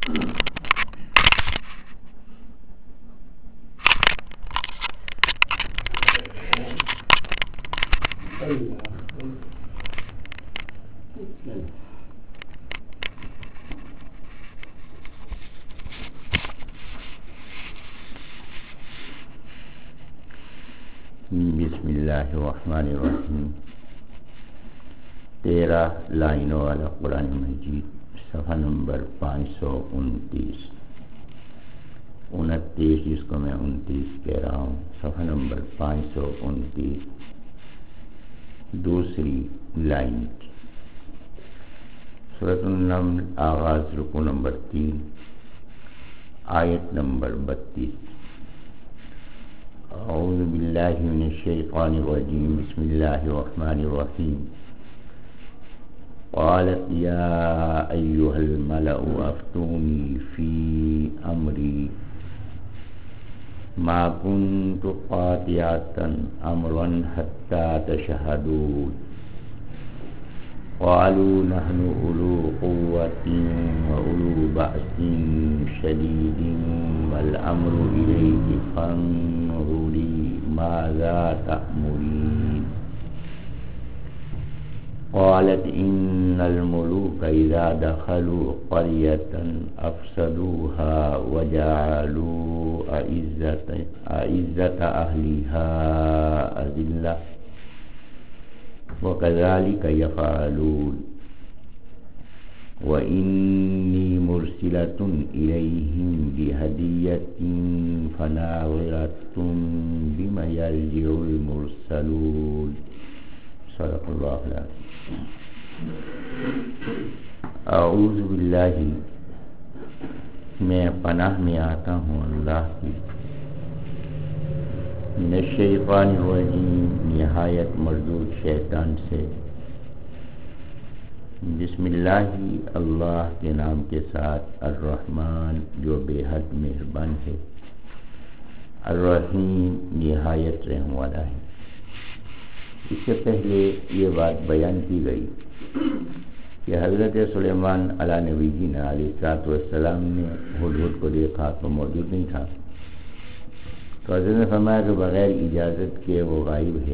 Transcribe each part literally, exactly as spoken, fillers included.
بسم اللہ الرحمن الرحیم. تیرہ لائنوں والا قرآن مجید، صفحہ نمبر پانچ سو انتیس انتیس جس کو میں انتیس کہہ رہا ہوں، صفحہ نمبر پانچ سو انتیس دوسری لائن. سورۃ النمل آغاز رکوع نمبر تین، آیت نمبر بتیس. اعوذ باللہ من الشیطان الرجیم، بسم اللہ الرحمن الرحیم. قالت یا ایہا الملأ افتونی فی امری ما كنت قاطعة امرا حتى تشهدون. قالوا نحن أولو قوة وأولو بأس شديد والأمر إليك فانظري ماذا تأمرين. قالت إن الملوك إذا دخلوا قرية أفسدوها وجعلوا أعزة أعزة أهلها أذلة وكذلك يفعلون. وإني مرسلة إليهم بهدية فناظرة بما يرجع المرسلون. صدق اللہ العظیم. اعوذ باللہ، میں پناہ میں آتا ہوں اللہ کی، من الشیطان الرجیم، نہایت مردود شیطان سے. بسم اللہ، اللہ کے نام کے ساتھ، الرحمن جو بے حد مہربان ہے، الرحیم نہایت رحم والا ہے. اس سے پہلے یہ بات بیان کی گئی کہ حضرت سلیمان علیہ نبی جی نے علیہ الصلوۃ والسلام نے ہدہد کو دیکھا تو موجود نہیں تھا، تو حضرت نے فرمایا کہ بغیر اجازت کے وہ غائب ہے،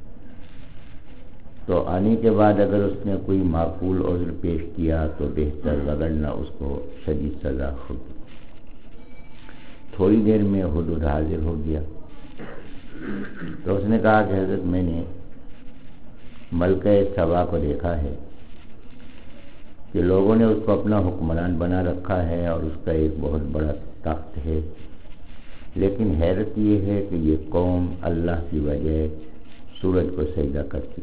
تو آنے کے بعد اگر اس نے کوئی معقول عذر پیش کیا تو بہتر، وگرنہ اس کو شدید سزا ہوگی. تھوڑی دیر میں ہدہد حاضر ہو گیا، تو اس نے کہا کہ حضرت میں نے ملکہ سبا کو دیکھا ہے کہ لوگوں نے اس کو اپنا حکمران بنا رکھا ہے اور اس کا ایک بہت بڑا تخت ہے، لیکن حیرت یہ ہے کہ یہ قوم اللہ کی وجہ سورج کو سجدہ کرتی.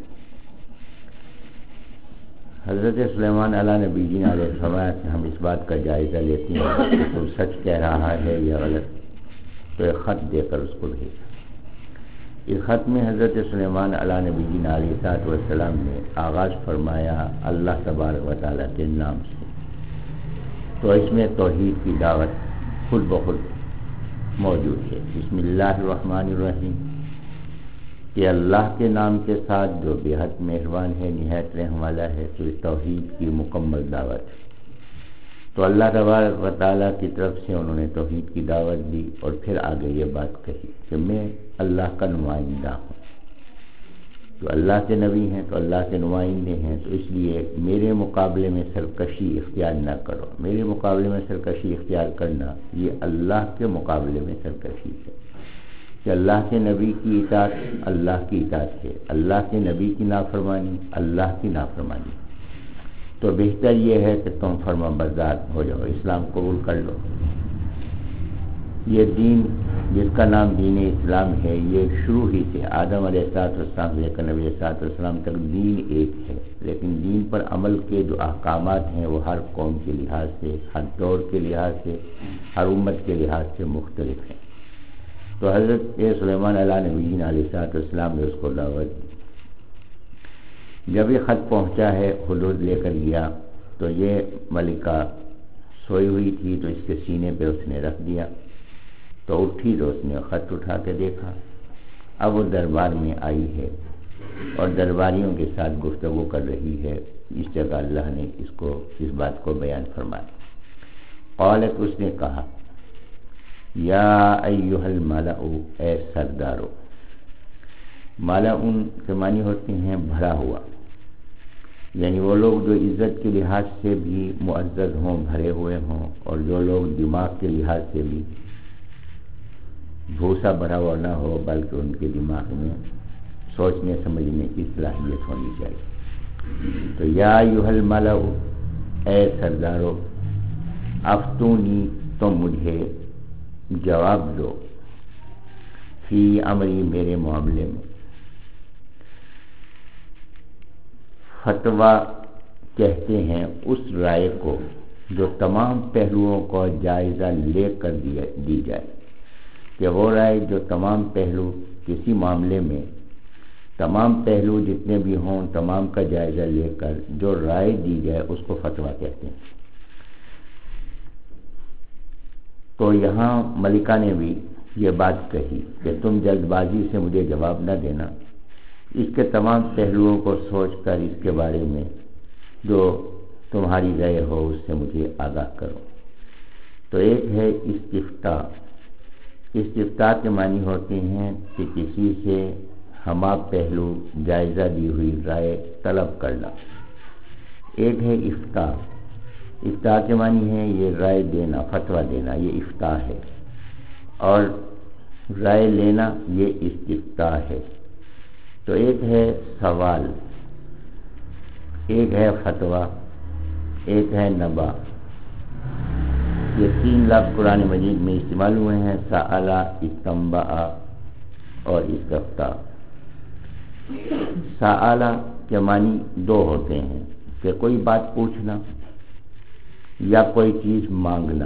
حضرت سلیمان علیہ نبی جی نے علیہ فرمایا کہ ہم اس بات کا جائزہ لیتے ہیں کہ تو سچ کہہ رہا ہے یا غلط. تو ایک خط دے کر اس کو بھیجا. اس خط میں حضرت سلیمان علیہ نبی جی علیہ الصلوۃ والسلام نے آغاز فرمایا اللہ تبارک و تعالیٰ کے نام سے. تو اس میں توحید کی دعوت خود بخود موجود ہے. بسم اللہ الرحمن الرحیم، کہ اللہ کے نام کے ساتھ جو بے حد مہربان ہے، نہایت رحم والا ہے. تو اس توحید کی مکمل دعوت ہے. تو اللہ تبارک و تعالیٰ کی طرف سے انہوں نے توحید کی دعوت دی اور پھر آگے یہ بات کہی کہ میں اللہ کا نمائندہ ہوں. تو اللہ کے نبی ہیں تو اللہ کے نمائندے ہیں، تو اس لیے میرے مقابلے میں سرکشی اختیار نہ کرو. میرے مقابلے میں سرکشی اختیار کرنا یہ اللہ کے مقابلے میں سرکشی ہے. کہ اللہ کے نبی کی اطاعت اللہ کی اطاعت ہے، اللہ کے نبی کی نافرمانی اللہ کی نافرمانی. تو بہتر یہ ہے کہ تم فرما بردار ہو جاؤ، اسلام قبول کر لو. یہ دین جس کا نام دین اسلام ہے، یہ شروع ہی سے آدم علیہ السلام سے لے کر نبی علیہ السلام تک دین ایک ہے، لیکن دین پر عمل کے جو احکامات ہیں وہ ہر قوم کے لحاظ سے، ہر دور کے لحاظ سے، ہر امت کے لحاظ سے مختلف ہیں. تو حضرت سلیمان علیہ نبی علیہ السلام نے اس کو دعوت دی. جب یہ خط پہنچا ہے، ہدہد لے کر گیا تو یہ ملکہ سوئی ہوئی تھی، تو اس کے سینے پہ اس نے رکھ دیا. تو اٹھی تو اس نے خط اٹھا کے دیکھا. اب وہ دربار میں آئی ہے اور درباریوں کے ساتھ گفتگو کر رہی ہے. اس جگہ اللہ نے اس کو اس بات کو بیان فرمایا. قالت اس نے کہا یا ایھا الملأ اے سردارو. ملأ کے معنی ہوتے ہیں بھرا ہوا، یعنی وہ لوگ جو عزت کے لحاظ سے بھی معزز ہوں، بھرے ہوئے ہوں، اور جو لوگ دماغ کے لحاظ سے بھی بھوسا بھرا ہوا نہ ہو، بلکہ ان کے دماغ میں سوچنے سمجھنے کی صلاحیت ہونی چاہیے. تو یا ایھا الملأ اے سردارو، افتونی تم مجھے جواب دو، فی امری میرے معاملے میں. فتویٰ کہتے ہیں اس رائے کو جو تمام پہلوؤں کو جائزہ لے کر دی جائے، کہ وہ رائے جو تمام پہلو کسی معاملے میں، تمام پہلو جتنے بھی ہوں تمام کا جائزہ لے کر جو رائے دی جائے اس کو فتویٰ کہتے ہیں. تو یہاں ملکہ نے بھی یہ بات کہی کہ تم جلد بازی سے مجھے جواب نہ دینا، اس کے تمام پہلوؤں کو سوچ کر اس کے بارے میں جو تمہاری رائے ہو اس سے مجھے آگاہ کرو. تو ایک ہے استفتاء. استفتاء کے معنی ہوتے ہیں کہ کسی سے ہمہ پہلو جائزہ دی ہوئی رائے طلب کرنا. ایک ہے افتاء. افتاء کے معنی ہے یہ رائے دینا، فتویٰ دینا، یہ افتاء ہے، اور رائے لینا یہ استفتاء ہے. تو ایک ہے سوال، ایک ہے فتویٰ، ایک ہے نبا. یہ تین لفظ قرآن مجید میں استعمال ہوئے ہیں، سأل، استنبأ اور استفتاء. سأل کے معنی دو ہوتے ہیں کہ کوئی بات پوچھنا یا کوئی چیز مانگنا.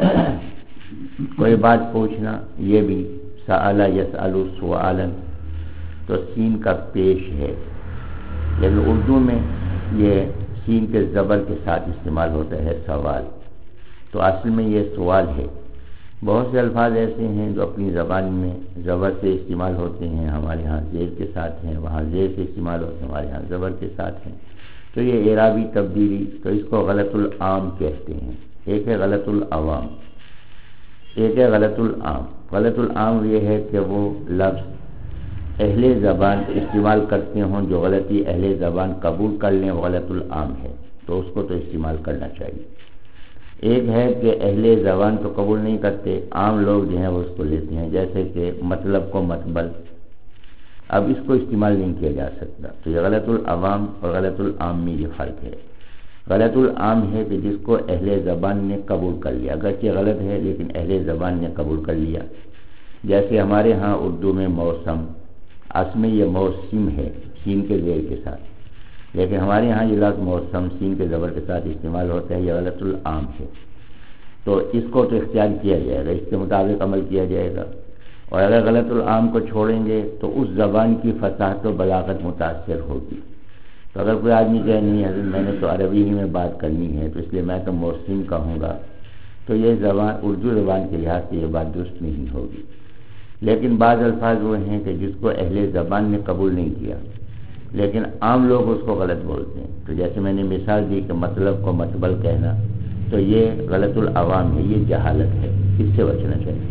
کوئی بات پوچھنا یہ بھی سأل یسأل سؤالا، تو سین کا پیش ہے، لیکن اردو میں یہ سین کے زبر کے ساتھ استعمال ہوتا ہے سوال. تو اصل میں یہ سوال ہے. بہت سے الفاظ ایسے ہیں جو اپنی زبان میں زبر سے استعمال ہوتے ہیں، ہمارے ہاں زیر کے ساتھ ہیں، وہاں زیر سے استعمال ہوتے ہیں، ہمارے ہاں زبر کے ساتھ ہیں. تو یہ اعرابی تبدیلی، تو اس کو غلط العام کہتے ہیں. ایک ہے غلط العوام، ایک ہے غلط العام. غلط العام یہ ہے کہ وہ لفظ اہل زبان استعمال کرتے ہوں، جو غلطی اہل زبان قبول کر لیں وہ غلط العام ہے، تو اس کو تو استعمال کرنا چاہیے. ایک ہے کہ اہل زبان تو قبول نہیں کرتے، عام لوگ جو ہیں وہ اس کو لیتے ہیں، جیسے کہ مطلب کو مطبل، اب اس کو استعمال نہیں کیا جا سکتا. تو یہ غلط العوام اور غلط العام میں یہ فرق ہے. غلط العام ہے کہ جس کو اہل زبان نے قبول کر لیا، اگرچہ غلط ہے لیکن اہل زبان نے قبول کر لیا. جیسے ہمارے ہاں اردو میں موسم، اصل میں یہ موسم ہے سین کے زیر کے ساتھ، لیکن ہمارے ہاں یہ لفظ موسم سین کے زبر کے ساتھ استعمال ہوتا ہے، یہ غلط العام ہے. تو اس کو تو اختیار کیا جائے گا، اس کے مطابق عمل کیا جائے گا. اور اگر غلط العام کو چھوڑیں گے تو اس زبان کی فصاحت و بلاغت متاثر ہوگی. تو اگر کوئی آدمی کہے نہیں حضرت میں نے تو عربی ہی میں بات کرنی ہے تو اس لیے میں تو موسم کہوں گا، تو یہ زبان اردو زبان کے لحاظ سے یہ بات درست نہیں ہوگی. لیکن بعض الفاظ وہ ہیں کہ جس کو اہل زبان نے قبول نہیں کیا لیکن عام لوگ اس کو غلط بولتے ہیں. تو جیسے میں نے مثال دی کہ مطلب کو مطبل کہنا، تو یہ غلط العوام ہے، یہ جہالت ہے، اس سے بچنا چاہیے.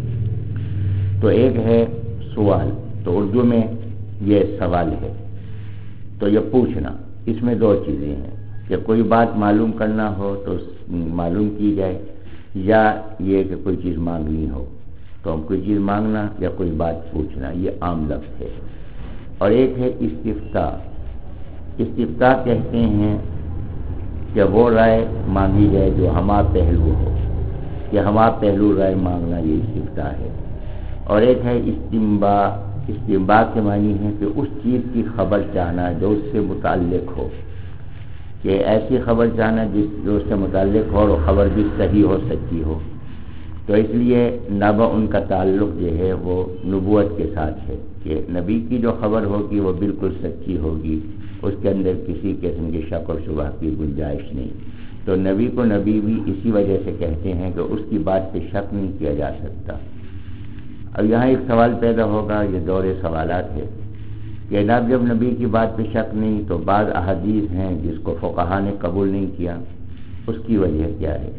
تو ایک ہے سوال، تو اردو میں یہ سوال ہے، تو یہ پوچھنا. اس میں دو چیزیں ہیں کہ کوئی بات معلوم کرنا ہو تو معلوم کی جائے، یا یہ کہ کوئی چیز مانگنی ہو تو ہم کوئی چیز مانگنا یا کوئی بات پوچھنا، یہ عام لفظ ہے. اور ایک ہے استفتاء. استفتاء کہتے ہیں کہ وہ رائے مانگی جائے جو ہمہ پہلو ہو، کہ ہمہ پہلو رائے مانگنا، یہ استفتاء ہے. اور ایک ہے استنباء. استنباء کے معنی ہے کہ اس چیز کی خبر چاہنا جو اس سے متعلق ہو، کہ ایسی خبر چاہنا جس جو اس سے متعلق ہو اور خبر بھی صحیح ہو، سچی ہو. تو اس لیے نبا ان کا تعلق جو ہے وہ نبوت کے ساتھ ہے، کہ نبی کی جو خبر ہوگی وہ بالکل سچی ہوگی، اس کے اندر کسی قسم کی شک اور شبہ کی گنجائش نہیں. تو نبی کو نبی بھی اسی وجہ سے کہتے ہیں کہ اس کی بات پہ شک نہیں کیا جا سکتا. اب یہاں ایک سوال پیدا ہوگا، یہ دور سوالات ہے کہ جناب جب نبی کی بات پہ شک نہیں تو بعض احادیث ہیں جس کو فقہا نے قبول نہیں کیا، اس کی وجہ کیا ہے؟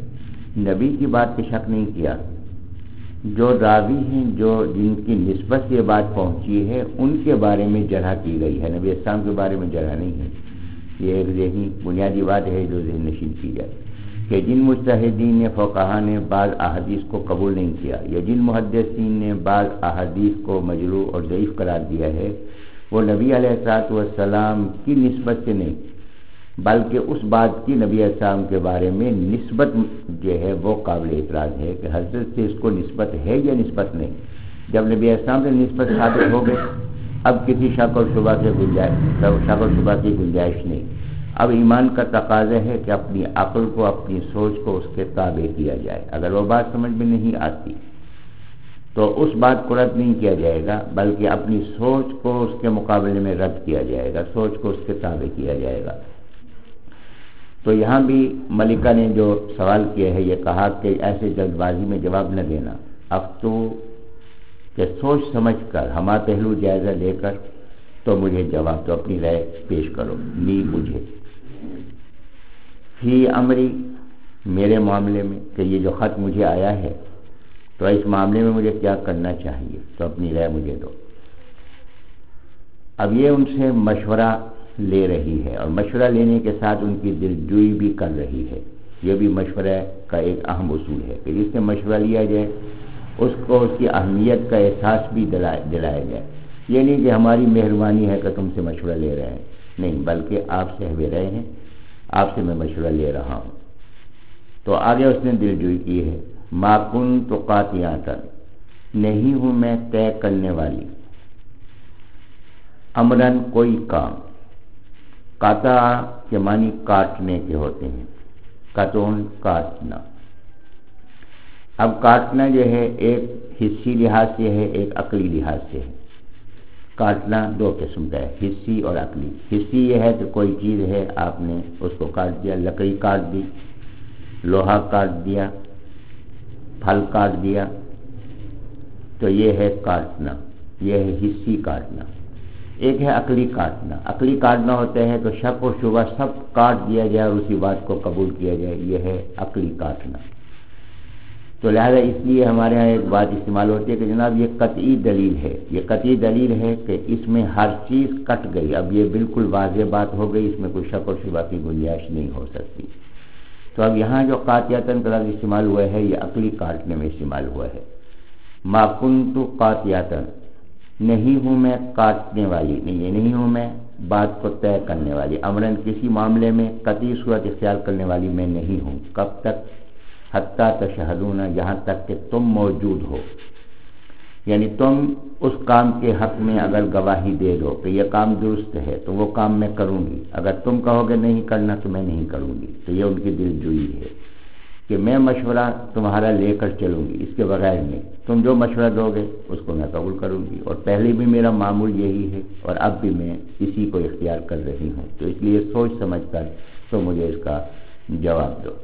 نبی کی بات پہ شک نہیں کیا، جو راوی ہیں جو جن کی نسبت سے یہ بات پہنچی ہے ان کے بارے میں جرح کی گئی ہے، نبی اسلام کے بارے میں جرح نہیں ہے۔ یہ ایک ذہنی بنیادی بات ہے جو ذہن نشین کی جائے کہ جن مجتہدین نے فقہا نے بعض احادیث کو قبول نہیں کیا یا جن محدثین نے بعض احادیث کو مجروح اور ضعیف قرار دیا ہے، وہ نبی علیہ الصلوۃ والسلام کی نسبت سے نہیں بلکہ اس بات کی نبی علیہ السلام کے بارے میں نسبت جو ہے وہ قابل اعتراض ہے کہ حضرت سے اس کو نسبت ہے یا نسبت نہیں۔ جب نبی علیہ السلام سے نسبت ثابت ہو گئی، اب کسی شک اور شبہ کے گنجائش شک اور شبہ کی گنجائش نہیں۔ اب ایمان کا تقاضا ہے کہ اپنی عقل کو اپنی سوچ کو اس کے تابع کیا جائے۔ اگر وہ بات سمجھ میں نہیں آتی تو اس بات کو رد نہیں کیا جائے گا بلکہ اپنی سوچ کو اس کے مقابلے میں رد کیا جائے گا، سوچ کو اس کے تابع کیا جائے گا۔ تو یہاں بھی ملکہ نے جو سوال کیا ہے یہ کہا کہ ایسے جلد بازی میں جواب نہ دینا، اب تو کہ سوچ سمجھ کر ہما پہلو جائزہ لے کر تو مجھے جواب تو اپنی رائے پیش کرو۔ نی مجھے فی امری میرے معاملے میں کہ یہ جو خط مجھے آیا ہے تو اس معاملے میں مجھے کیا کرنا چاہیے تو اپنی رائے مجھے دو۔ اب یہ ان سے مشورہ لے رہی ہے اور مشورہ لینے کے ساتھ ان کی دلجوئی بھی کر رہی ہے۔ یہ بھی مشورہ کا ایک اہم اصول ہے کہ جس سے مشورہ لیا جائے اس کو اس کی اہمیت کا احساس بھی دلایا جائے۔ یہ نہیں کہ ہماری مہربانی ہے کہ تم سے مشورہ لے رہے ہیں، نہیں، بلکہ آپ سے ہوئے رہے ہیں، آپ سے میں مشورہ لے رہا ہوں۔ تو آگے اس نے دلجوئی کی ہے، ما کنت قاطعۃ نہیں ہوں میں طے کرنے والی، امرن کوئی کام، قطع کے معنی کاٹنے کے ہوتے ہیں، قطعن کاٹنا۔ اب کاٹنا جو ہے ایک حصی لحاظ سے ہے، ایک عقلی لحاظ سے ہے۔ کاٹنا دو قسم کا ہے، حصی اور عقلی۔ حصی یہ ہے کہ کوئی چیز ہے آپ نے اس کو کاٹ دیا، لکڑی کاٹ دی، لوہا کاٹ دیا، پھل کاٹ دیا، تو یہ ہے کاٹنا، یہ ہے حصی کاٹنا۔ ایک ہے عقلی کاٹنا۔ عقلی کاٹنا ہوتا ہے تو شک و شبہ سب کاٹ دیا جائے اور اسی بات کو قبول کیا جائے، یہ ہے عقلی کاٹنا۔ تو لہذا اس لیے ہمارے ہاں ایک بات استعمال ہوتی ہے کہ جناب یہ قطعی دلیل ہے، یہ قطعی دلیل ہے کہ اس میں ہر چیز کٹ گئی، اب یہ بالکل واضح بات ہو گئی، اس میں کوئی شک و شبہ کی گنجائش نہیں ہو سکتی۔ تو اب یہاں جو قاطعتاً کا لفظ استعمال ہوا ہے یہ عقلی کاٹنے میں استعمال ہوا ہے۔ ما کنت قاطعۃ نہیں ہوں میں کاٹنے والی، نہیں یہ نہیں ہوں میں بات کو طے کرنے والی، امرن کسی معاملے میں قطعی صورت اختیار کرنے والی میں نہیں ہوں۔ کب تک؟ حتیٰ تشہدون، یہاں تک کہ تم موجود ہو، یعنی تم اس کام کے حق میں اگر گواہی دے دو کہ یہ کام درست ہے تو وہ کام میں کروں گی، اگر تم کہو گے نہیں کرنا تو میں نہیں کروں گی۔ تو یہ ان کی دلجوئی ہے کہ میں مشورہ تمہارا لے کر چلوں گی، اس کے بغیر نہیں، تم جو مشورہ دو گے اس کو میں قبول کروں گی، اور پہلے بھی میرا معمول یہی ہے اور اب بھی میں اسی کو اختیار کر رہی ہوں۔ تو اس لیے سوچ سمجھ کر تو مجھے اس کا جواب دو۔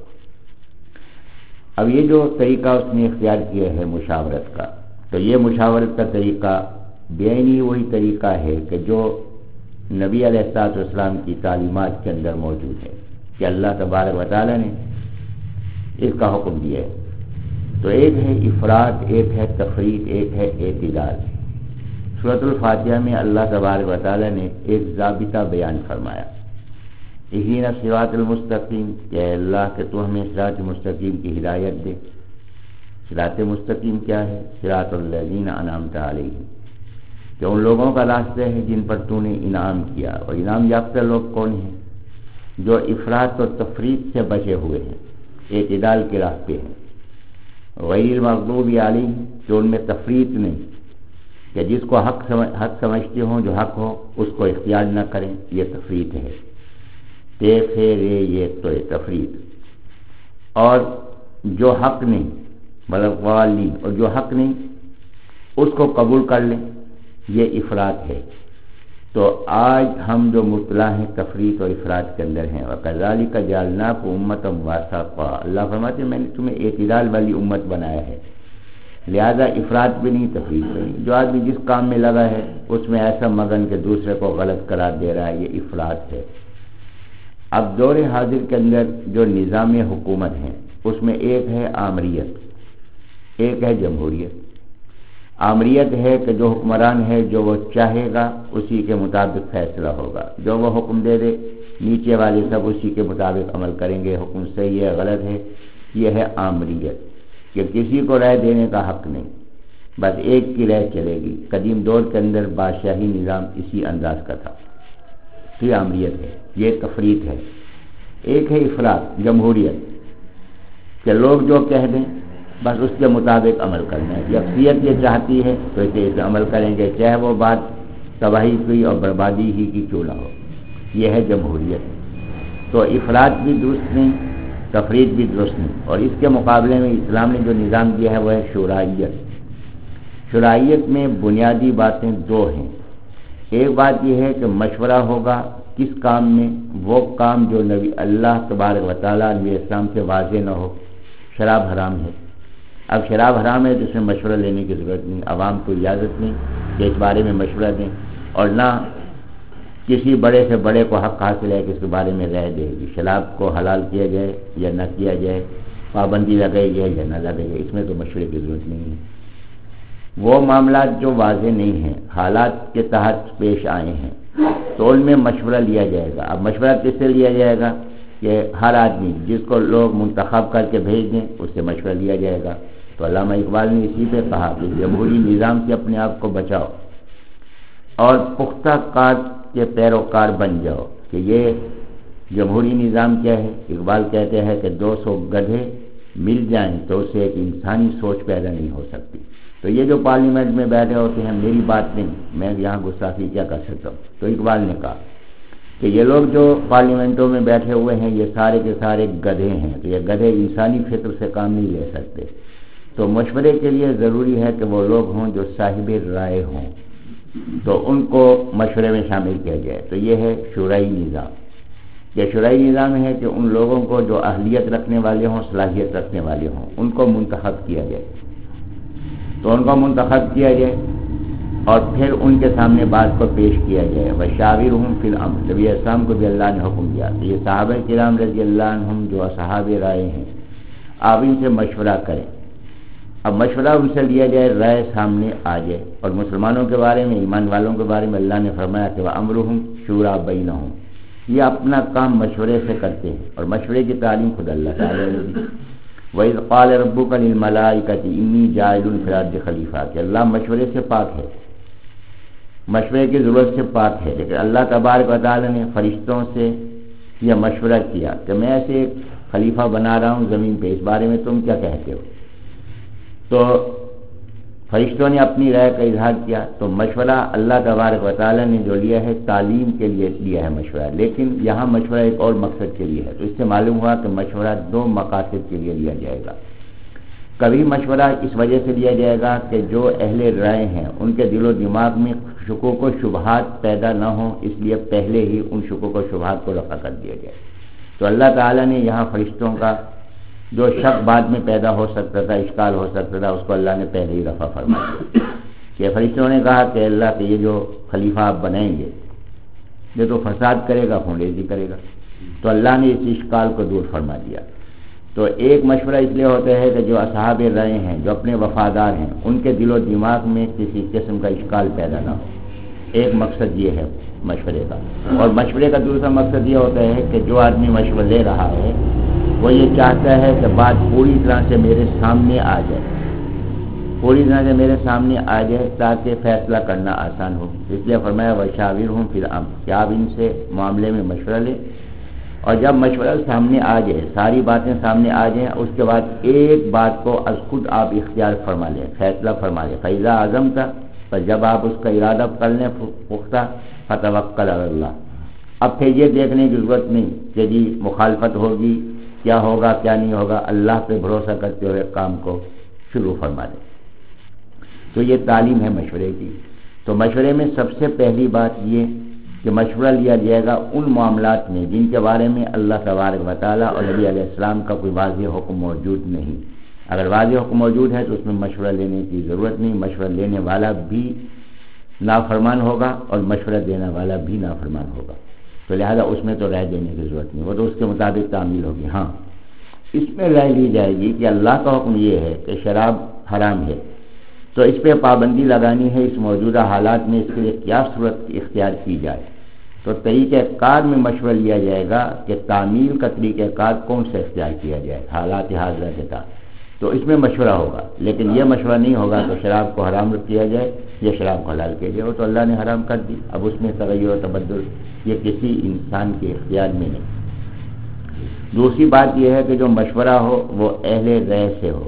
اب یہ جو طریقہ اس نے اختیار کیا ہے مشاورت کا، تو یہ مشاورت کا طریقہ بینی وہی طریقہ ہے کہ جو نبی علیہ الصلوۃ والسلام کی تعلیمات کے اندر موجود ہے کہ اللہ تبارک و تعالیٰ نے اس کا حکم دیا ہے۔ تو ایک ہے افراط، ایک ہے تفریط، ایک ہے اعتدال۔ سورۃ الفاتحہ میں اللہ تبارک و تعالیٰ نے ایک ضابطہ بیان فرمایا، اہدنا الصراط المستقیم، کہ اے اللہ کہ تو ہمیں صراط مستقیم کی ہدایت دے۔ صراط مستقیم کیا ہے؟ صراط الذین انعمت علیہم، کہ ان لوگوں کا راستہ ہے جن پر تو نے انعام کیا، اور انعام یافتہ لوگ کون ہیں؟ جو افراط و تفریط سے بچے ہوئے ہیں، اعتدال کے راستے ہیں۔ غیر المغضوب علیہم، جو ان میں تفریط نہیں، کہ جس کو حق سمجھ حق سمجھتے ہوں، جو حق ہو اس کو اختیار نہ کریں، یہ تفریط ہے۔ تے رے یہ تو تفریط، اور جو حق نہیں مطلب غالین، اور جو حق نہیں اس کو قبول کر لیں، یہ افراط ہے۔ تو آج ہم جو مبتلا ہیں تفریط اور افراط کے اندر ہیں، وَكَذَلِكَ جَعَلْنَاكُمْ أُمَّةً وَسَطًا، اللہ فرماتے ہیں میں نے تمہیں اعتدال والی امت بنایا ہے، لہذا افراط بھی نہیں تفریط بھی نہیں۔ جو آدمی جس کام میں لگا ہے اس میں ایسا مگن کہ دوسرے کو غلط قرار دے رہا ہے، یہ افراط ہے۔ اب دور حاضر کے اندر جو نظام حکومت ہیں اس میں ایک ہے آمریت، ایک ہے جمہوریت۔ آمریت ہے کہ جو حکمران ہے جو وہ چاہے گا اسی کے مطابق فیصلہ ہوگا، جو وہ حکم دے دے نیچے والے سب اسی کے مطابق عمل کریں گے، حکم صحیح ہے غلط ہے۔ یہ ہے آمریت کہ کسی کو رائے دینے کا حق نہیں، بس ایک کی رائے چلے گی۔ قدیم دور کے اندر بادشاہی نظام اسی انداز کا تھا، تو یہ آمریت ہے، یہ تفریق ہے۔ ایک ہے افراط، جمہوریت، کہ لوگ جو کہہ دیں بس اس کے مطابق عمل کرنا ہے، یکسیت یہ چاہتی ہے تو اسے اس عمل کریں گے، چاہے وہ بات تباہی کی اور بربادی ہی کی کیوں نہ ہو۔ یہ ہے جمہوریت۔ تو افراط بھی درست نہیں، تفریق بھی درست نہیں، اور اس کے مقابلے میں اسلام نے جو نظام دیا ہے وہ ہے شورائیت۔ شورائیت میں بنیادی باتیں دو ہیں۔ ایک بات یہ ہے کہ مشورہ ہوگا کس کام میں، وہ کام جو نبی اللہ تبارک و تعالیٰ نبی اسلام سے واضح نہ ہو۔ شراب حرام ہے، اب شراب حرام ہے تو اس میں مشورہ لینے کی ضرورت نہیں، عوام کو اجازت نہیں کہ اس بارے میں مشورہ دیں، اور نہ کسی بڑے سے بڑے کو حق حاصل ہے کہ اس کے بارے میں رائے دے گی، شراب کو حلال کیا جائے یا نہ کیا جائے، پابندی لگائی جائے یا نہ لگائی جائے، اس میں تو مشورے کی ضرورت نہیں ہے۔ وہ معاملات جو واضح نہیں ہیں، حالات کے تحت پیش آئے ہیں، تو ان میں مشورہ لیا جائے گا۔ اب مشورہ کس سے لیا جائے گا کہ ہر آدمی جس کو لوگ منتخب کر کے بھیج دیں اس سے مشورہ لیا جائے گا۔ تو علامہ اقبال نے اسی پہ کہا کہ جمہوری نظام سے اپنے آپ کو بچاؤ اور پختہ کار کے پیروکار بن جاؤ۔ کہ یہ جمہوری نظام کیا ہے؟ اقبال کہتے ہیں کہ دو سو گدھے مل جائیں تو اسے ایک انسانی سوچ پیدا نہیں ہو سکتی۔ تو یہ جو پارلیمنٹ میں بیٹھے ہوتے ہیں، میری بات نہیں، میں یہاں گستاخی کیا کر سکتا ہوں۔ تو اقبال نے کہا کہ یہ لوگ جو پارلیمنٹوں میں بیٹھے ہوئے ہیں یہ سارے کے سارے گدھے ہیں، تو یہ گدھے انسانی فطر سے کام نہیں لے سکتے۔ تو مشورے کے لیے ضروری ہے کہ وہ لوگ ہوں جو صاحب رائے ہوں، تو ان کو مشورے میں شامل کیا جائے۔ تو یہ ہے شورائی نظام۔ یہ شورائی نظام ہے کہ ان لوگوں کو جو اہلیت رکھنے والے ہوں، صلاحیت رکھنے والے ہوں، ان کو منتخب کیا جائے۔ تو ان کو منتخب کیا جائے اور پھر ان کے سامنے بات کو پیش کیا جائے۔ وشاورہم فی الامر، نبی اسلام کو بھی اللہ نے حکم دیا کہ یہ صحابہ کرام رضی اللہ عنہم جو اصحاب رائے ہیں، آپ ان سے مشورہ کریں۔ اب مشورہ ان سے لیا جائے، رائے سامنے آ جائے۔ اور مسلمانوں کے بارے میں، ایمان والوں کے بارے میں اللہ نے فرمایا کہ وَأَمْرُهُمْ شُورَىٰ بَيْنَهُمْ، یہ اپنا کام مشورے سے کرتے ہیں، اور مشورے کی تعلیم خود اللہ تعالیٰ نے دی۔ وَإِذْ قَالَ رَبُّكَ لِلْمَلَائِكَةِ إِنِّي جَاعِلٌ فِي الْأَرْضِ خَلِيفَةً، کہ اللہ مشورے سے پاک ہے، مشورے کی ضرورت سے پاک ہے، لیکن اللہ تبارک و تعالیٰ نے فرشتوں سے یہ مشورہ کیا کہ میں ایسے ایک خلیفہ بنا رہا ہوں زمین پہ، اس بارے میں تم کیا کہتے ہو؟ تو فرشتوں نے اپنی رائے کا اظہار کیا۔ تو مشورہ اللہ تبارک و تعالیٰ نے جو لیا ہے تعلیم کے لیے لیا ہے مشورہ، لیکن یہاں مشورہ ایک اور مقصد کے لیے ہے۔ تو اس سے معلوم ہوا کہ مشورہ دو مقاصد کے لیے لیا جائے گا۔ کبھی مشورہ اس وجہ سے لیا جائے گا کہ جو اہل رائے ہیں ان کے دل و دماغ میں شکوک و شبہات پیدا نہ ہوں، اس لیے پہلے ہی ان شکوک و شبہات کو رفع کر دیا جائے۔ تو اللہ تعالیٰ نے یہاں فرشتوں کا جو شک بعد میں پیدا ہو سکتا تھا، اشکال ہو سکتا تھا، اس کو اللہ نے پہلے ہی رفع فرما دیا۔ کہ فرشتوں نے کہا کہ اللہ کہ یہ جو خلیفہ آپ بنائیں گے یہ تو فساد کرے گا، خون ریزی کرے گا، تو اللہ نے اس اشکال کو دور فرما دیا۔ تو ایک مشورہ اس لیے ہوتا ہے کہ جو اصحاب رائے ہیں، جو اپنے وفادار ہیں، ان کے دل و دماغ میں کسی قسم کا اشکال پیدا نہ ہو۔ ایک مقصد یہ ہے مشورے کا۔ اور مشورے کا دوسرا مقصد یہ ہوتا ہے کہ جو آدمی مشورہ لے رہا ہے وہ یہ چاہتا ہے کہ بات پوری طرح سے میرے سامنے آ جائے، پوری طرح سے میرے سامنے آ جائے تاکہ فیصلہ کرنا آسان ہو۔ اس لیے فرمایا وشاورہم فی الامر، کہ آپ ان سے معاملے میں مشورہ لیں، اور جب مشورہ سامنے آ جائے، ساری باتیں سامنے آ جائیں، اس کے بعد ایک بات کو از خود آپ اختیار فرما لیں، فیصلہ فرما لیں۔ فَإِذَا عَزَمْتَ، پر جب آپ اس کا ارادہ کر لیں پختہ، فَتَوَكَّلْ عَلَى اللَّهِ، اب پھر یہ دیکھنے کی ضرورت نہیں کہ جی مخالفت ہوگی، کیا ہوگا کیا نہیں ہوگا، اللہ پہ بھروسہ کرتے ہوئے کام کو شروع فرما دیں۔ تو یہ تعلیم ہے مشورے کی۔ تو مشورے میں سب سے پہلی بات یہ کہ مشورہ لیا جائے گا ان معاملات میں جن کے بارے میں اللہ تبارک و تعالیٰ اور نبی علیہ السلام کا کوئی واضح حکم موجود نہیں۔ اگر واضح حکم موجود ہے تو اس میں مشورہ لینے کی ضرورت نہیں، مشورہ لینے والا بھی نافرمان ہوگا اور مشورہ دینے والا بھی نافرمان ہوگا، تو لہذا اس میں تو رائے دینے کی ضرورت نہیں، وہ تو اس کے مطابق تعمیل ہوگی۔ ہاں اس میں رائے لی جائے گی کہ اللہ کا حکم یہ ہے کہ شراب حرام ہے، تو اس پہ پابندی لگانی ہے، اس موجودہ حالات میں اس کے لیے کیا صورت اختیار کی جائے، تو طریقہ کار میں مشورہ لیا جائے گا کہ تعمیل کا طریقہ کار کون سا اختیار کیا جائے حالات حاضرہ کے تحت، تو اس میں مشورہ ہوگا، لیکن یہ مشورہ نہیں ہوگا کہ شراب کو حرام کیا جائے یا شراب کو حلال کیا جائے، وہ تو اللہ نے حرام کر دی، اب اس میں تغیر و تبدل یہ کسی انسان کے اختیار میں نہیں۔ دوسری بات یہ ہے کہ جو مشورہ ہو وہ اہل رائے سے ہو،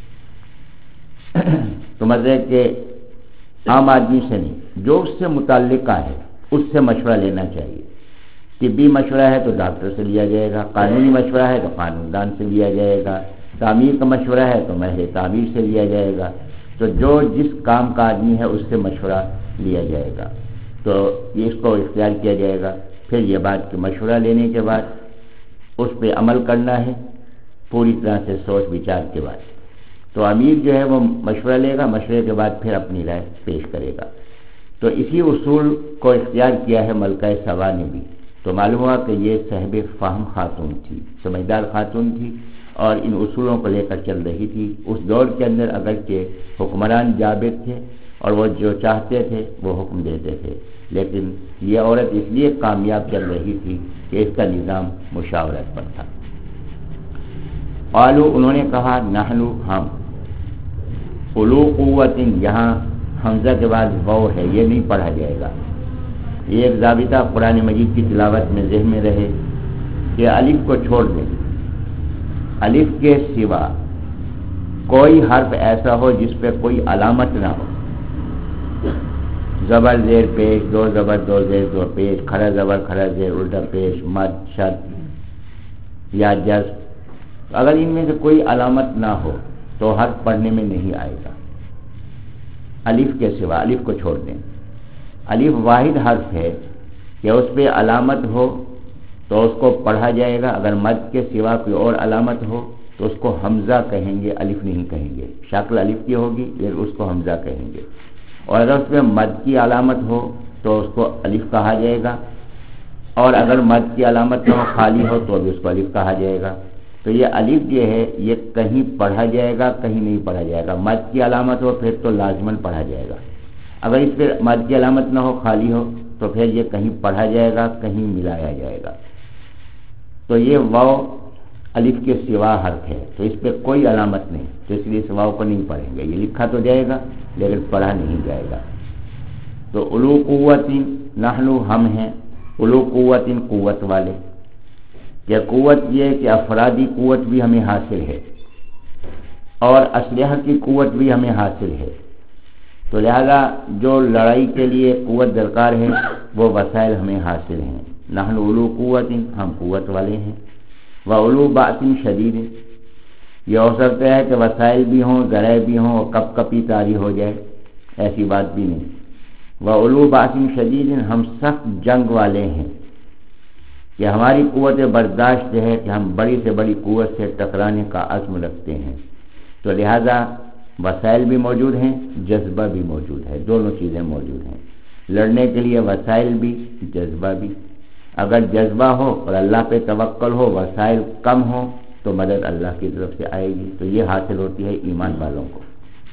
تو مطلب کہ عام آدمی سے نہیں، جو اس سے متعلقہ ہے اس سے مشورہ لینا چاہیے۔ طبی مشورہ ہے تو ڈاکٹر سے لیا جائے گا، قانونی مشورہ ہے تو قانون دان سے لیا جائے گا، تعمیر کا مشورہ ہے تو ماہر تعمیر سے لیا جائے گا، تو جو جس کام کا آدمی ہے اس سے مشورہ لیا جائے گا، تو یہ اس کو اختیار کیا جائے گا۔ پھر یہ بات کہ مشورہ لینے کے بعد اس پہ عمل کرنا ہے پوری طرح سے سوچ وچار کے بعد، تو امیر جو ہے وہ مشورہ لے گا، مشورے کے بعد پھر اپنی رائے پیش کرے گا۔ تو اسی اصول کو اختیار کیا ہے ملکہ سبا نے بھی، تو معلوم ہوا کہ یہ صاحب فہم خاتون تھی، سمجھدار خاتون تھی، اور ان اصولوں کو لے کر چل رہی تھی۔ اس دور کے اندر اگرچہ حکمران جابر تھے اور وہ جو چاہتے تھے وہ حکم دیتے تھے، لیکن یہ عورت اس لیے کامیاب چل رہی تھی کہ اس کا نظام مشاورت پر تھا۔ قالوا انہوں نے کہا، نحن ہم، اولو قوت، یہاں حمزہ کے بعد واو ہے، یہ نہیں پڑھا جائے گا، یہ ایک ضابطہ قرآن مجید کی تلاوت میں ذہن میں رہے کہ الف کو چھوڑ دیں، الف کے سوا کوئی حرف ایسا ہو جس پہ کوئی علامت نہ ہو، زبر زیر پیش، دو زبر دو زیر دو پیش، کھڑا زبر کھڑا زیر الٹا پیش، مد شد یا جذب، اگر ان میں سے کوئی علامت نہ ہو تو حرف پڑھنے میں نہیں آئے گا، الف کے سوا، الف کو چھوڑ دیں۔ الف واحد حرف ہے کہ اس پہ علامت ہو تو اس کو پڑھا جائے گا، اگر مد کے سوا کوئی اور علامت ہو تو اس کو حمزہ کہیں گے، الف نہیں کہیں گے، شکل الف کی ہوگی لیکن اس کو حمزہ کہیں گے، اور اگر اس میں مد کی علامت ہو تو اس کو الف کہا جائے گا، اور اگر مد کی علامت نہ ہو خالی ہو تو بھی اس کو الف کہا جائے گا۔ تو یہ الف جو ہے یہ کہیں پڑھا جائے گا کہیں نہیں پڑھا جائے گا، مد کی علامت ہو پھر تو لازماً پڑھا جائے گا، اگر اس پہ مد کی علامت نہ ہو خالی ہو تو پھر یہ کہیں پڑھا جائے گا کہیں ملایا جائے گا۔ تو یہ واو الف کے سوا حرف ہے تو اس پہ کوئی علامت نہیں، تو اس لیے اس واو کو نہیں پڑھیں گے، یہ لکھا تو جائے گا لیکن پڑھا نہیں جائے گا۔ تو اولو قوت، نحن ہم ہیں، اولو قوت قوت والے، کہ قوت یہ کہ افرادی قوت بھی ہمیں حاصل ہے اور اسلحہ کی قوت بھی ہمیں حاصل ہے، تو لہذا جو لڑائی کے لیے قوت درکار ہے وہ وسائل ہمیں حاصل ہیں۔ نحن اولو قوت، ہم قوت والے ہیں، و اولو بأس شدید، یہ ہو سکتا ہے کہ وسائل بھی ہوں، ذرائع بھی ہوں اور کپ کپی طاری ہو جائے، ایسی بات بھی نہیں۔ و اولو بأس شدید، ہم سخت جنگ والے ہیں، کہ ہماری قوت برداشت ہے کہ ہم بڑی سے بڑی قوت سے ٹکرانے کا عزم رکھتے ہیں، تو لہذا وسائل بھی موجود ہیں، جذبہ بھی موجود ہے، دونوں چیزیں موجود ہیں، لڑنے کے لیے وسائل بھی جذبہ بھی۔ اگر جذبہ ہو اور اللہ پہ توکل ہو، وسائل کم ہو تو مدد اللہ کی طرف سے آئے گی، تو یہ حاصل ہوتی ہے ایمان والوں کو۔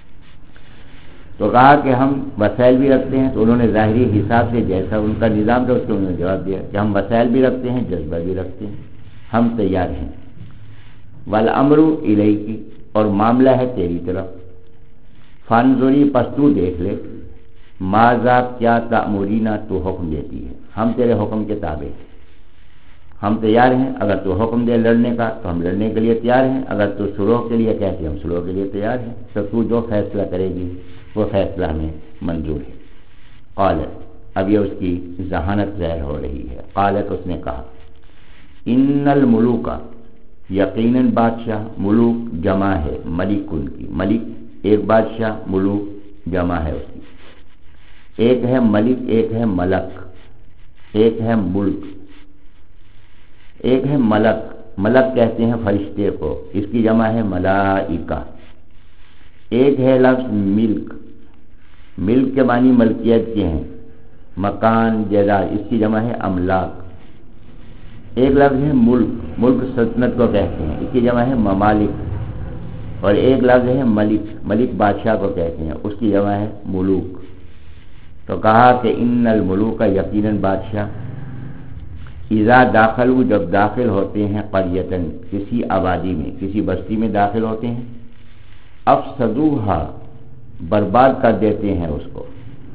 تو کہا کہ ہم وسائل بھی رکھتے ہیں، تو انہوں نے ظاہری حساب سے جیسا ان کا نظام تھا اس کو انہوں نے جواب دیا کہ ہم وسائل بھی رکھتے ہیں، جذبہ بھی رکھتے ہیں، ہم تیار ہیں۔ والامر الیک، اور معاملہ ہے تیری طرف، فانظری، پس تو دیکھ لے، ماذا، کیا، تأمرینا، تو حکم دیتی ہے، ہم تیرے حکم کے تابع ہیں، ہم تیار ہیں، اگر تو حکم دے لڑنے کا تو ہم لڑنے کے لیے تیار ہیں، اگر تو سلوح کے لیے کہتے ہم سلوح کے لیے تیار ہیں، تو تو جو فیصلہ کرے گی وہ فیصلہ ہمیں منظور ہے۔ قالت، اب یہ اس کی ذہانت ظاہر ہو رہی ہے، قالت، اس نے کہا، ان الملوک، یقیناً بادشاہ، ملوک جمع ہے ملک ان کی، ملک ایک بادشاہ، ملوک جمع ہے اس کی، ایک ہے ملک ایک ہے ملک، ایک ہے ملک، ایک ہے ملک، ملک کہتے ہیں فرشتے کو، اس کی جمع ہے ملائکہ، ایک ہے لفظ ملک، ملک کے معنی ملکیت کے ہیں، مکان جائیداد، اس کی جمع ہے املاک، ایک لفظ ہے ملک، ملک سلطنت کو کہتے ہیں، اس کی جمع ہے ممالک، اور ایک لفظ ہے ملک، ملک بادشاہ کو کہتے ہیں، اس کی جمع ہے ملوک۔ تو کہا کہ ان الملوک یقیناً بادشاہ اذا داخلوا جب داخل ہوتے ہیں قریتن کسی آبادی میں، کسی بستی میں داخل ہوتے ہیں، افسدوها برباد کر دیتے ہیں اس کو،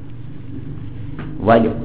وجہ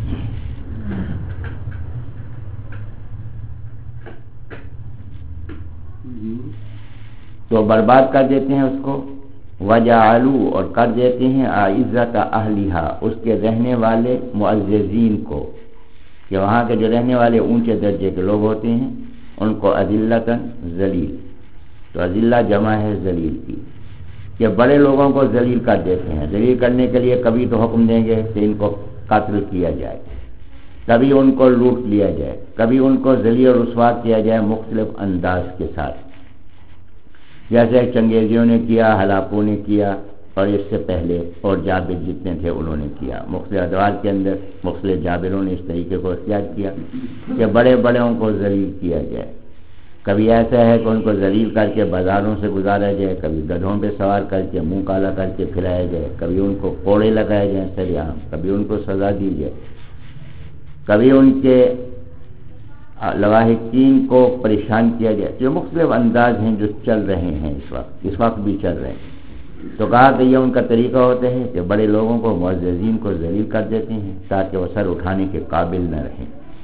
تو برباد کر دیتے ہیں اس کو، وجعلوا اور کر دیتے ہیں اعزت اہلیہا اس کے رہنے والے معززین کو، کہ وہاں کے جو رہنے والے اونچے درجے کے لوگ ہوتے ہیں ان کو اذلتاً ذلیل، تو اذلہ جمع ہے ذلیل کی، کہ بڑے لوگوں کو ذلیل کر دیتے ہیں۔ ذلیل کرنے کے لیے کبھی تو حکم دیں گے کہ ان کو قتل کیا جائے، کبھی ان کو لوٹ لیا جائے، کبھی ان کو ذلیل و رسوا کیا جائے مختلف انداز کے ساتھ، جیسے چنگیزیوں نے کیا، ہلاکوں نے کیا، اور اس سے پہلے اور جابر جتنے تھے انہوں نے کیا، مختلف ادوار کے اندر مختلف جابروں نے اس طریقے کو اختیار کیا کہ بڑے بڑوں کو ذلیل کیا جائے۔ کبھی ایسا ہے کہ ان کو ذلیل کر کے بازاروں سے گزارا جائے، کبھی گدھوں پہ سوار کر کے منہ کالا کر کے پھرایا جائے، کبھی ان کو کوڑے لگائے جائیں سریعام، کبھی ان کو سزا دی جائے، کبھی ان کے لواحقین کو پریشان کیا جائے۔ جو مختلف انداز ہیں جو چل رہے ہیں اس وقت اس وقت بھی چل رہے ہیں، تو کہا کہ یہ ان کا طریقہ ہوتا ہے کہ بڑے لوگوں کو معززین کو ذلیل کر دیتے ہیں تاکہ وہ سر اٹھانے کے قابل نہ رہیں۔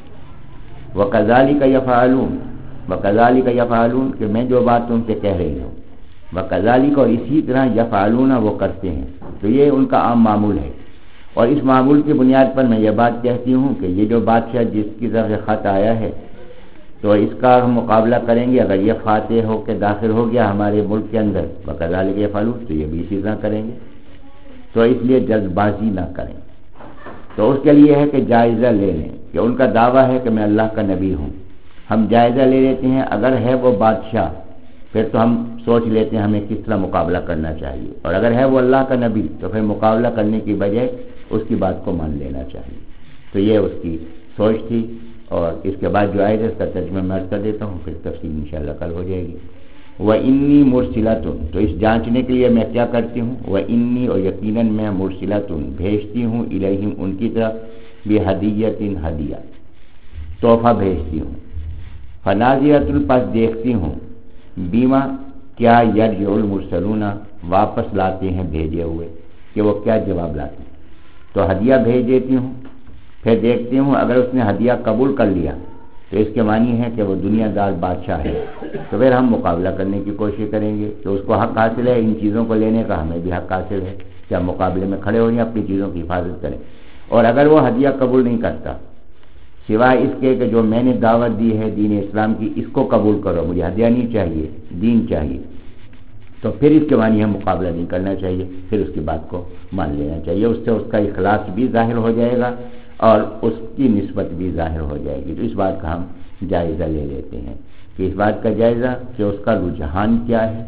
وَكَذَلِكَ يَفْعَلُونَ وَكَذَلِكَ يَفْعَلُونَ کہ میں جو بات تم سے کہہ رہی ہوں، وَكَذَلِكَ اور اسی طرح يَفْعَلُونَ وہ کرتے ہیں، تو یہ ان کا عام معمول ہے، اور اس معمول کی بنیاد پر میں یہ بات کہتی ہوں کہ یہ جو بادشاہ جس کی طرف سے خط آیا ہے تو اس کا ہم مقابلہ کریں گے، اگر یہ فاتح ہو کے داخل ہو گیا ہمارے ملک کے اندر وَكَذَلِكَ يَفْعَلُونَ تو یہ بھی اسی طرح کریں گے، تو اس لیے جلد بازی نہ کریں۔ تو اس کے لیے ہے کہ جائزہ لے لیں، کہ ان کا دعویٰ ہے کہ میں اللہ کا نبی ہوں، ہم جائزہ لے لیتے ہیں، اگر ہے وہ بادشاہ پھر تو ہم سوچ لیتے ہیں ہمیں کس طرح مقابلہ کرنا چاہیے، اور اگر ہے وہ اللہ کا نبی تو پھر مقابلہ کرنے کی بجائے اس کی بات کو مان لینا چاہیے۔ تو یہ اس کی سوچ تھی، اور اس کے بعد جو آئے گا اس کا ترجمہ میں عرض کر دیتا ہوں، پھر تفصیل انشاءاللہ کل ہو جائے گی۔ وَإِنِّي مُرْسِلَةٌ تو اس جانچنے کے لیے میں کیا کرتی ہوں، وَإِنِّي اور یقیناً میں مُرْسِلَةٌ بھیجتی ہوں الیہم ان کی طرف بِہَدِیَّةٍ ہدیہ، تحفہ بھیجتی ہوں، فَنَاظِرَةٌ پس دیکھتی ہوں، بیما کیا یرجع المرسلون واپس لاتے ہیں بھیجے ہوئے، کہ وہ کیا جواب لاتے ہیں۔ تو ہدیہ بھیج دیتی ہوں، پھر دیکھتی ہوں اگر اس نے ہدیہ قبول کر لیا تو اس کے معنی ہے کہ وہ دنیا دار بادشاہ ہے، تو پھر ہم مقابلہ کرنے کی کوشش کریں گے کہ اس کو حق حاصل ہے ان چیزوں کو لینے کا، ہمیں بھی حق حاصل ہے کہ ہم مقابلے میں کھڑے ہو جائیں، اپنی چیزوں کی حفاظت کریں۔ اور اگر وہ ہدیہ قبول نہیں کرتا سوائے اس کے کہ جو میں نے دعوت دی ہے دین اسلام کی اس کو قبول کرو، مجھے ہدیہ نہیں چاہیے، دین چاہیے، تو پھر اس کے معنی ہم مقابلہ نہیں کرنا چاہیے، پھر اس کی بات کو مان لینا چاہیے، اس سے اس کا اخلاص بھی ظاہر ہو جائے گا اور اس کی نسبت بھی ظاہر ہو جائے گی۔ تو اس بات کا ہم جائزہ لے لیتے ہیں کہ اس بات کا جائزہ کہ اس کا رجحان کیا ہے،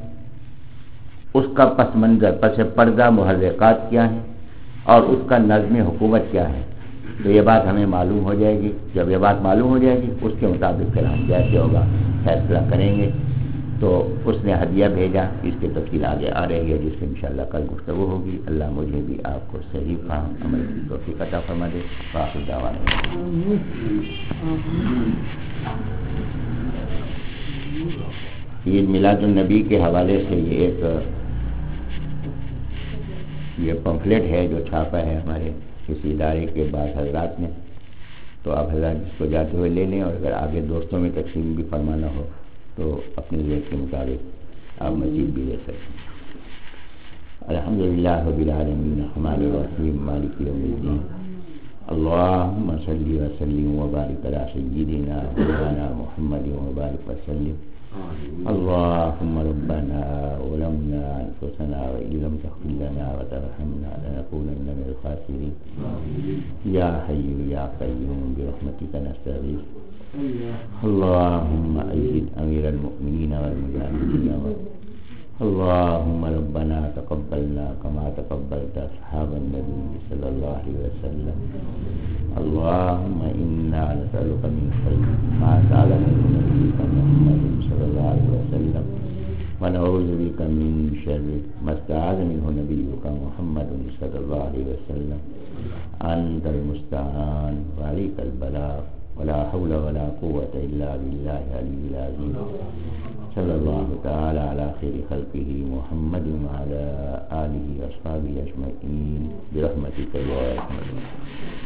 اس کا پس منظر پس پردہ محرکات کیا ہیں، اور اس کا نظم حکومت کیا ہے، تو یہ بات ہمیں معلوم ہو جائے گی۔ جب یہ بات معلوم ہو جائے گی اس کے مطابق پھر ہم جیسے ہوگا فیصلہ کریں گے۔ تو اس نے ہدیہ بھیجا، اس کی تفصیل آگے آ رہی ہے جس سے انشاءاللہ کل گفتگو ہوگی۔ اللہ مجھے بھی آپ کو صحیح فہم عمل کی توفیق عطا فرما دے۔ وآخر دعوانا عید میلاد النبی کے حوالے سے یہ ایک یہ پمفلیٹ ہے جو چھاپا ہے ہمارے کسی ادارے کے بعض حضرات نے، تو آپ حضرات جس کو جاتے ہوئے لے لیں، اور اگر آگے دوستوں میں تقسیم بھی فرمانا ہو تو اپنی ضرورت کے مطابق آپ مزید بھی لے سکتے ہیں۔ الحمدللہ رب العالمین الرحمن الرحیم مالک یوم الدین، اللہم صلی وسلم وبارک علی سیدنا مولانا محمد وبارک وسلم۔ اللهم ربنا ظلمنا أنفسنا وإن لم تغفر لنا وترحمنا لنكونن من الخاسرين يا حي يا قيوم برحمتك نستغيث اللهم أيد أمير المؤمنين والمجاهدين اللهم ربنا تقبلنا كما تقبلت أصحاب النبي صلى الله عليه وسلم اللهم إنا نسألك من خير ما سألك من نبيك فنعوذ بك من شر ما استعاذ منه نبيك محمد صلى الله عليه وسلم أنت المستعان وعليك البلاغ ولا حول ولا قوة إلا بالله العلي العظيم صلى الله تعالى على خير خلقه محمد وعلى آله وأصحابه أجمعين برحمتك يا أرحم الراحمين.